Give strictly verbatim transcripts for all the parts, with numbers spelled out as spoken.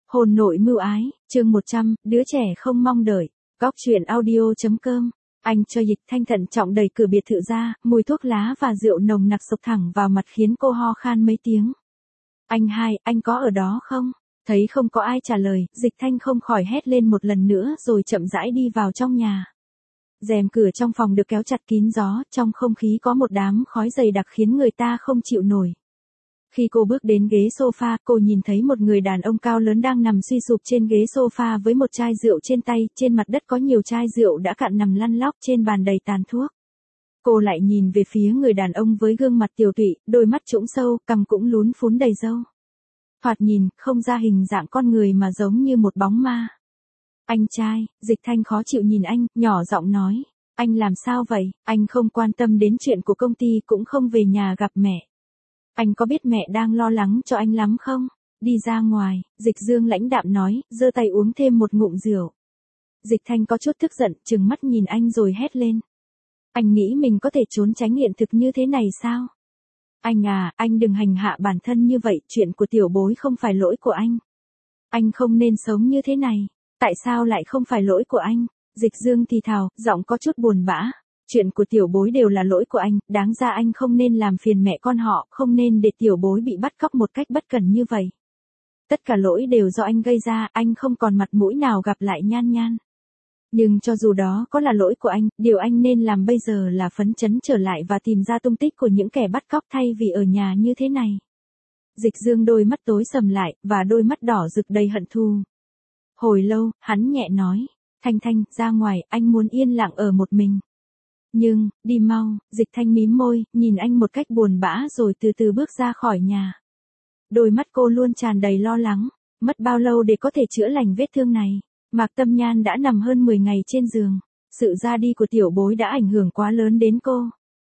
Hôn nội mưu ái, chương một trăm, đứa trẻ không mong đợi. Góc truyện audio.com. Anh cho Dịch Thanh thận trọng đẩy cửa biệt thự ra, mùi thuốc lá và rượu nồng nặc sộc thẳng vào mặt khiến cô ho khan mấy tiếng. Anh hai, anh có ở đó không? Thấy không có ai trả lời, Dịch Thanh không khỏi hét lên một lần nữa rồi chậm rãi đi vào trong nhà. Rèm cửa trong phòng được kéo chặt kín gió, trong không khí có một đám khói dày đặc khiến người ta không chịu nổi. Khi cô bước đến ghế sofa, cô nhìn thấy một người đàn ông cao lớn đang nằm suy sụp trên ghế sofa với một chai rượu trên tay, trên mặt đất có nhiều chai rượu đã cạn nằm lăn lóc trên bàn đầy tàn thuốc. Cô lại nhìn về phía người đàn ông với gương mặt tiều tụy, đôi mắt trũng sâu, cằm cũng lún phún đầy râu. Thoạt nhìn, không ra hình dạng con người mà giống như một bóng ma. Anh trai, Dịch Thanh khó chịu nhìn anh, nhỏ giọng nói, anh làm sao vậy, anh không quan tâm đến chuyện của công ty cũng không về nhà gặp mẹ. Anh có biết mẹ đang lo lắng cho anh lắm không? Đi ra ngoài, Dịch Dương lãnh đạm nói, giơ tay uống thêm một ngụm rượu. Dịch Thanh có chút tức giận, trừng mắt nhìn anh rồi hét lên. Anh nghĩ mình có thể trốn tránh hiện thực như thế này sao? Anh à, anh đừng hành hạ bản thân như vậy, chuyện của tiểu bối không phải lỗi của anh. Anh không nên sống như thế này, tại sao lại không phải lỗi của anh? Dịch Dương thì thào, giọng có chút buồn bã. Chuyện của tiểu bối đều là lỗi của anh, đáng ra anh không nên làm phiền mẹ con họ, không nên để tiểu bối bị bắt cóc một cách bất cẩn như vậy. Tất cả lỗi đều do anh gây ra, anh không còn mặt mũi nào gặp lại Nhan Nhan. Nhưng cho dù đó có là lỗi của anh, điều anh nên làm bây giờ là phấn chấn trở lại và tìm ra tung tích của những kẻ bắt cóc thay vì ở nhà như thế này. Dịch Dương đôi mắt tối sầm lại, và đôi mắt đỏ rực đầy hận thù. Hồi lâu, hắn nhẹ nói, Thanh Thanh, ra ngoài, anh muốn yên lặng ở một mình. Nhưng, đi mau, Dịch Thanh mím môi, nhìn anh một cách buồn bã rồi từ từ bước ra khỏi nhà. Đôi mắt cô luôn tràn đầy lo lắng, mất bao lâu để có thể chữa lành vết thương này. Mạc Tâm Nhan đã nằm hơn mười ngày trên giường, sự ra đi của tiểu bối đã ảnh hưởng quá lớn đến cô.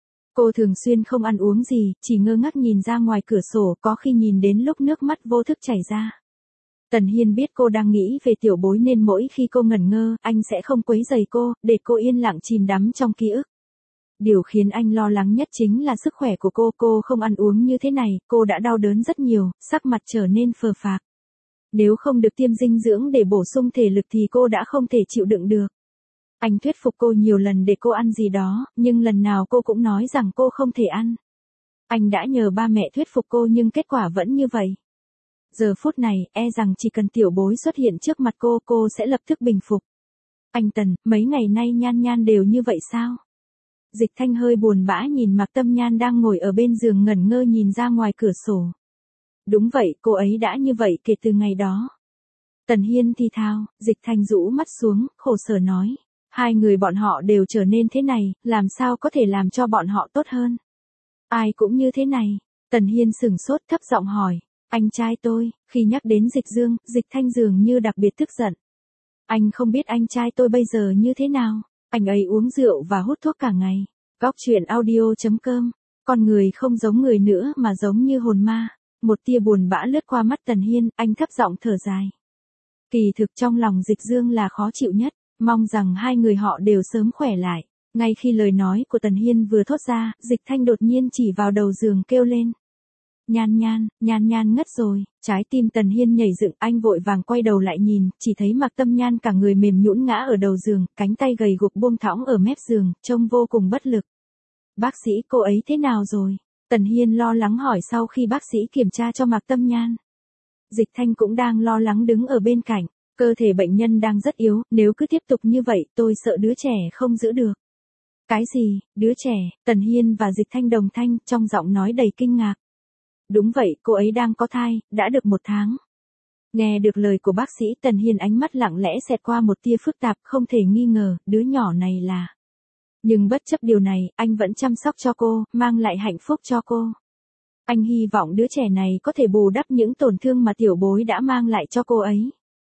Cô thường xuyên không ăn uống gì, chỉ ngơ ngác nhìn ra ngoài cửa sổ, có khi nhìn đến lúc nước mắt vô thức chảy ra. Tần Hiên biết cô đang nghĩ về tiểu bối nên mỗi khi cô ngẩn ngơ, anh sẽ không quấy rầy cô, để cô yên lặng chìm đắm trong ký ức. Điều khiến anh lo lắng nhất chính là sức khỏe của cô, cô không ăn uống như thế này, cô đã đau đớn rất nhiều, sắc mặt trở nên phờ phạc. Nếu không được tiêm dinh dưỡng để bổ sung thể lực thì cô đã không thể chịu đựng được. Anh thuyết phục cô nhiều lần để cô ăn gì đó, nhưng lần nào cô cũng nói rằng cô không thể ăn. Anh đã nhờ ba mẹ thuyết phục cô nhưng kết quả vẫn như vậy. Giờ phút này, e rằng chỉ cần tiểu bối xuất hiện trước mặt cô, cô sẽ lập tức bình phục. Anh Tần, mấy ngày nay Nhan Nhan đều như vậy sao? Dịch Thanh hơi buồn bã nhìn Mạc Tâm Nhan đang ngồi ở bên giường ngẩn ngơ nhìn ra ngoài cửa sổ. Đúng vậy, cô ấy đã như vậy kể từ ngày đó. Tần Hiên thì thào, Dịch Thanh rũ mắt xuống, khổ sở nói. Hai người bọn họ đều trở nên thế này, làm sao có thể làm cho bọn họ tốt hơn? Ai cũng như thế này. Tần Hiên sửng sốt thấp giọng hỏi. Anh trai tôi, khi nhắc đến Dịch Dương, Dịch Thanh dường như đặc biệt tức giận. Anh không biết anh trai tôi bây giờ như thế nào. Anh ấy uống rượu và hút thuốc cả ngày. Góc truyện audio.com. Con người không giống người nữa mà giống như hồn ma. Một tia buồn bã lướt qua mắt Tần Hiên, anh thấp giọng thở dài. Kỳ thực trong lòng Dịch Dương là khó chịu nhất, mong rằng hai người họ đều sớm khỏe lại. Ngay khi lời nói của Tần Hiên vừa thốt ra, Dịch Thanh đột nhiên chỉ vào đầu giường kêu lên. Nhan Nhan, Nhan Nhan ngất rồi, trái tim Tần Hiên nhảy dựng, anh vội vàng quay đầu lại nhìn, chỉ thấy Mạc Tâm Nhan cả người mềm nhũn ngã ở đầu giường, cánh tay gầy guộc buông thõng ở mép giường, trông vô cùng bất lực. Bác sĩ, cô ấy thế nào rồi? Tần Hiên lo lắng hỏi sau khi bác sĩ kiểm tra cho Mạc Tâm Nhan. Dịch Thanh cũng đang lo lắng đứng ở bên cạnh, cơ thể bệnh nhân đang rất yếu, nếu cứ tiếp tục như vậy, tôi sợ đứa trẻ không giữ được. Cái gì, đứa trẻ? Tần Hiên và Dịch Thanh đồng thanh, trong giọng nói đầy kinh ngạc. Đúng vậy, cô ấy đang có thai, đã được một tháng. Nghe được lời của bác sĩ, Tần Hiên ánh mắt lặng lẽ xẹt qua một tia phức tạp, không thể nghi ngờ, đứa nhỏ này là... Nhưng bất chấp điều này, anh vẫn chăm sóc cho cô, mang lại hạnh phúc cho cô. Anh hy vọng đứa trẻ này có thể bù đắp những tổn thương mà tiểu bối đã mang lại cho cô ấy.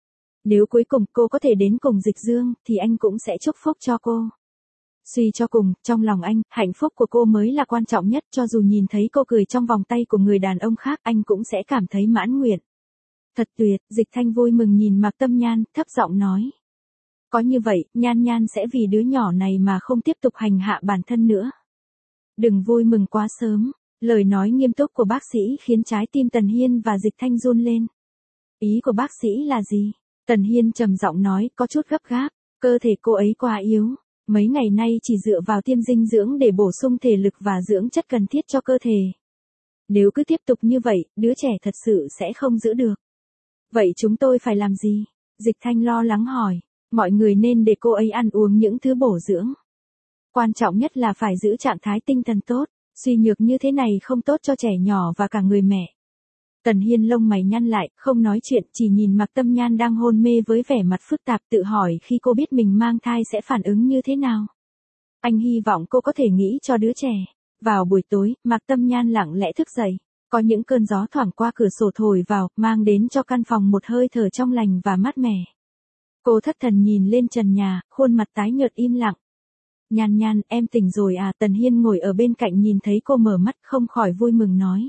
Nếu cuối cùng cô có thể đến cùng Dịch Dương, thì anh cũng sẽ chúc phúc cho cô. Suy cho cùng, trong lòng anh, hạnh phúc của cô mới là quan trọng nhất, cho dù nhìn thấy cô cười trong vòng tay của người đàn ông khác, anh cũng sẽ cảm thấy mãn nguyện. Thật tuyệt, Dịch Thanh vui mừng nhìn Mạc Tâm Nhan, thấp giọng nói. Có như vậy, Nhan Nhan sẽ vì đứa nhỏ này mà không tiếp tục hành hạ bản thân nữa. Đừng vui mừng quá sớm, lời nói nghiêm túc của bác sĩ khiến trái tim Tần Hiên và Dịch Thanh run lên. Ý của bác sĩ là gì? Tần Hiên trầm giọng nói, có chút gấp gáp, cơ thể cô ấy quá yếu. Mấy ngày nay chỉ dựa vào tiêm dinh dưỡng để bổ sung thể lực và dưỡng chất cần thiết cho cơ thể. Nếu cứ tiếp tục như vậy, đứa trẻ thật sự sẽ không giữ được. Vậy chúng tôi phải làm gì? Dịch Thanh lo lắng hỏi. Mọi người nên để cô ấy ăn uống những thứ bổ dưỡng. Quan trọng nhất là phải giữ trạng thái tinh thần tốt, suy nhược như thế này không tốt cho trẻ nhỏ và cả người mẹ. Tần Hiên lông mày nhăn lại, không nói chuyện, chỉ nhìn Mạc Tâm Nhan đang hôn mê với vẻ mặt phức tạp, tự hỏi khi cô biết mình mang thai sẽ phản ứng như thế nào. Anh hy vọng cô có thể nghĩ cho đứa trẻ. Vào buổi tối, Mạc Tâm Nhan lặng lẽ thức dậy. Có những cơn gió thoảng qua cửa sổ thổi vào, mang đến cho căn phòng một hơi thở trong lành và mát mẻ. Cô thất thần nhìn lên trần nhà, khuôn mặt tái nhợt im lặng. Nhan Nhan, em tỉnh rồi à? Tần Hiên ngồi ở bên cạnh nhìn thấy cô mở mắt không khỏi vui mừng nói.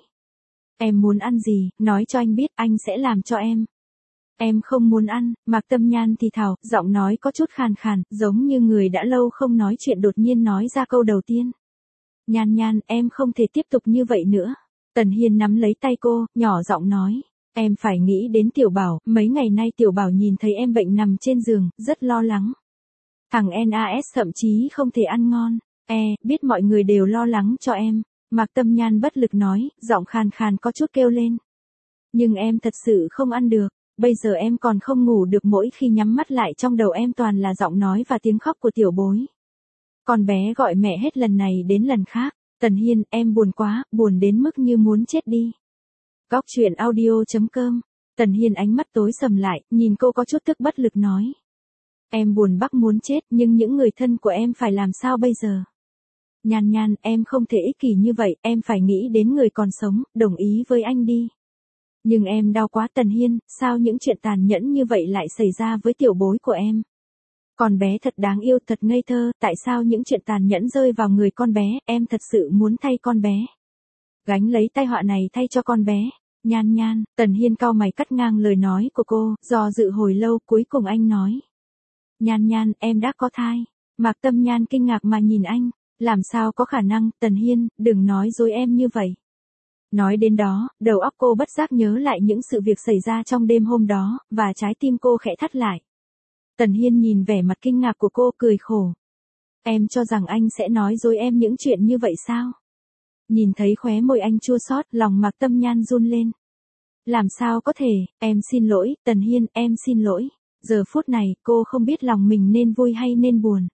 Em muốn ăn gì, nói cho anh biết, anh sẽ làm cho em. Em không muốn ăn, Mạc Tâm Nhan thì thào, giọng nói có chút khàn khàn, giống như người đã lâu không nói chuyện đột nhiên nói ra câu đầu tiên. Nhan Nhan, em không thể tiếp tục như vậy nữa. Tần Hiên nắm lấy tay cô, nhỏ giọng nói. Em phải nghĩ đến Tiểu Bảo, mấy ngày nay Tiểu Bảo nhìn thấy em bệnh nằm trên giường, rất lo lắng. Thằng en a ét thậm chí không thể ăn ngon. E, biết mọi người đều lo lắng cho em. Mạc Tâm Nhan bất lực nói, giọng khàn khàn có chút kêu lên. Nhưng em thật sự không ăn được, bây giờ em còn không ngủ được, mỗi khi nhắm mắt lại trong đầu em toàn là giọng nói và tiếng khóc của Tiểu Bối. Con bé gọi mẹ hết lần này đến lần khác. Tần Hiên, em buồn quá, buồn đến mức như muốn chết đi. Góc truyện audio chấm com. Tần Hiên ánh mắt tối sầm lại, nhìn cô có chút tức bất lực nói. Em buồn bác muốn chết, nhưng những người thân của em phải làm sao bây giờ? Nhan Nhan, em không thể ích kỷ như vậy, em phải nghĩ đến người còn sống, đồng ý với anh đi. Nhưng em đau quá. Tần Hiên, sao những chuyện tàn nhẫn như vậy lại xảy ra với Tiểu Bối của em? Con bé thật đáng yêu, thật ngây thơ, tại sao những chuyện tàn nhẫn rơi vào người con bé, em thật sự muốn thay con bé. Gánh lấy tai họa này thay cho con bé. Nhan Nhan, Tần Hiên cau mày cắt ngang lời nói của cô, do dự hồi lâu cuối cùng anh nói. Nhan Nhan, em đã có thai. Mạc Tâm Nhan kinh ngạc mà nhìn anh, làm sao có khả năng? Tần Hiên, đừng nói dối em như vậy. Nói đến đó, đầu óc cô bất giác nhớ lại những sự việc xảy ra trong đêm hôm đó, và trái tim cô khẽ thắt lại. Tần Hiên nhìn vẻ mặt kinh ngạc của cô, cười khổ. Em cho rằng anh sẽ nói dối em những chuyện như vậy sao? Nhìn thấy khóe môi anh chua xót, lòng Mạc Tâm Nhan run lên. Làm sao có thể, em xin lỗi, Tần Hiên, em xin lỗi. Giờ phút này, cô không biết lòng mình nên vui hay nên buồn.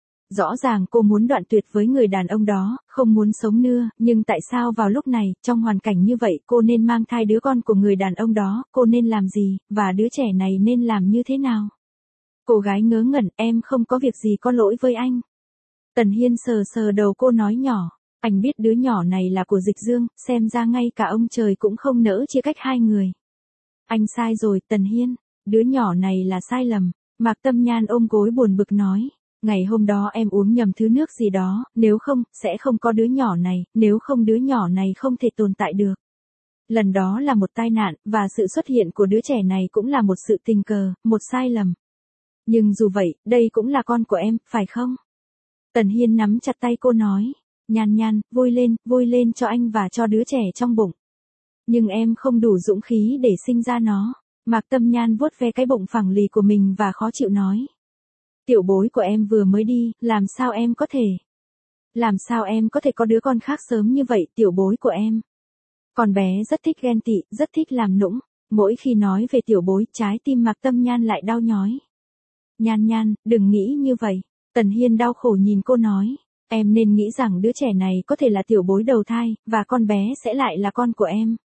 Rõ ràng cô muốn đoạn tuyệt với người đàn ông đó, không muốn sống nữa, nhưng tại sao vào lúc này, trong hoàn cảnh như vậy, cô nên mang thai đứa con của người đàn ông đó, cô nên làm gì, và đứa trẻ này nên làm như thế nào? Cô gái ngớ ngẩn, em không có việc gì có lỗi với anh. Tần Hiên sờ sờ đầu cô nói nhỏ, anh biết đứa nhỏ này là của Dịch Dương, xem ra ngay cả ông trời cũng không nỡ chia cách hai người. Anh sai rồi, Tần Hiên, đứa nhỏ này là sai lầm. Mạc Tâm Nhan ôm gối buồn bực nói, ngày hôm đó em uống nhầm thứ nước gì đó, nếu không, sẽ không có đứa nhỏ này, nếu không đứa nhỏ này không thể tồn tại được. Lần đó là một tai nạn, và sự xuất hiện của đứa trẻ này cũng là một sự tình cờ, một sai lầm. Nhưng dù vậy, đây cũng là con của em, phải không? Tần Hiên nắm chặt tay cô nói, Nhan Nhan, vui lên, vui lên cho anh và cho đứa trẻ trong bụng. Nhưng em không đủ dũng khí để sinh ra nó. Mạc Tâm Nhan vuốt ve cái bụng phẳng lì của mình và khó chịu nói. Tiểu Bối của em vừa mới đi, làm sao em có thể? Làm sao em có thể có đứa con khác sớm như vậy? Tiểu Bối của em. Con bé rất thích ghen tị, rất thích làm nũng. Mỗi khi nói về Tiểu Bối, trái tim Mạc Tâm Nhan lại đau nhói. Nhan Nhan, đừng nghĩ như vậy. Tần Hiên đau khổ nhìn cô nói. Em nên nghĩ rằng đứa trẻ này có thể là Tiểu Bối đầu thai, và con bé sẽ lại là con của em.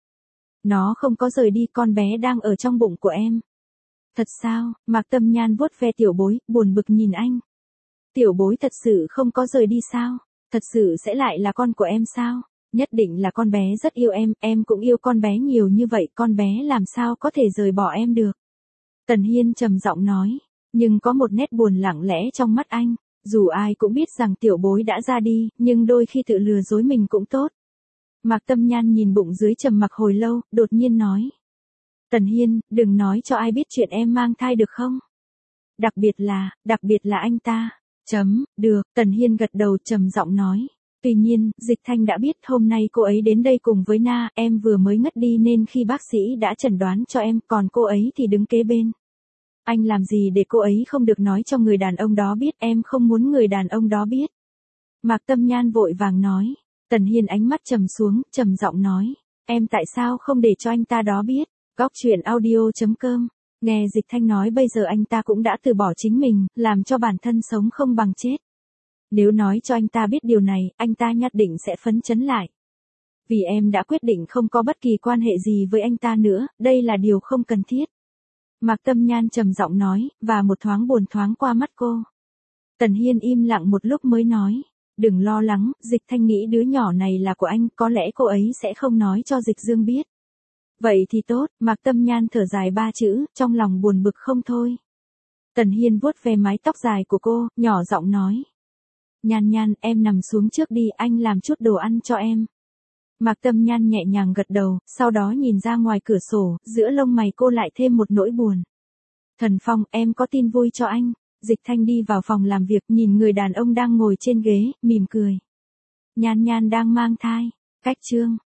Nó không có rời đi, con bé đang ở trong bụng của em. Thật sao? Mạc Tâm Nhan vuốt ve Tiểu Bối, buồn bực nhìn anh. Tiểu Bối thật sự không có rời đi sao? Thật sự sẽ lại là con của em sao? Nhất định là con bé rất yêu em, em cũng yêu con bé nhiều như vậy, con bé làm sao có thể rời bỏ em được? Tần Hiên trầm giọng nói, nhưng có một nét buồn lặng lẽ trong mắt anh. Dù ai cũng biết rằng Tiểu Bối đã ra đi, nhưng đôi khi tự lừa dối mình cũng tốt. Mạc Tâm Nhan nhìn bụng dưới trầm mặc hồi lâu, đột nhiên nói. Tần Hiên, đừng nói cho ai biết chuyện em mang thai được không? Đặc biệt là, đặc biệt là anh ta. Chấm, được, Tần Hiên gật đầu trầm giọng nói. Tuy nhiên, Dịch Thanh đã biết hôm nay cô ấy đến đây cùng với Na, em vừa mới ngất đi nên khi bác sĩ đã chẩn đoán cho em, còn cô ấy thì đứng kế bên. Anh làm gì để cô ấy không được nói cho người đàn ông đó biết, em không muốn người đàn ông đó biết. Mạc Tâm Nhan vội vàng nói. Tần Hiên ánh mắt trầm xuống, trầm giọng nói. Em tại sao không để cho anh ta đó biết? Góc truyện audio chấm com. Nghe Dịch Thanh nói bây giờ anh ta cũng đã từ bỏ chính mình, làm cho bản thân sống không bằng chết. Nếu nói cho anh ta biết điều này, anh ta nhất định sẽ phấn chấn lại. Vì em đã quyết định không có bất kỳ quan hệ gì với anh ta nữa, đây là điều không cần thiết. Mạc Tâm Nhan trầm giọng nói, và một thoáng buồn thoáng qua mắt cô. Tần Hiên im lặng một lúc mới nói. Đừng lo lắng, Dịch Thanh nghĩ đứa nhỏ này là của anh, có lẽ cô ấy sẽ không nói cho Dịch Dương biết. Vậy thì tốt, Mạc Tâm Nhan thở dài ba chữ, trong lòng buồn bực không thôi. Tần Hiên vuốt ve mái tóc dài của cô, nhỏ giọng nói. Nhan Nhan, em nằm xuống trước đi, anh làm chút đồ ăn cho em. Mạc Tâm Nhan nhẹ nhàng gật đầu, sau đó nhìn ra ngoài cửa sổ, giữa lông mày cô lại thêm một nỗi buồn. Thần Phong, em có tin vui cho anh. Dịch Thanh đi vào phòng làm việc, nhìn người đàn ông đang ngồi trên ghế, mỉm cười. Nhan Nhan đang mang thai. Cách chương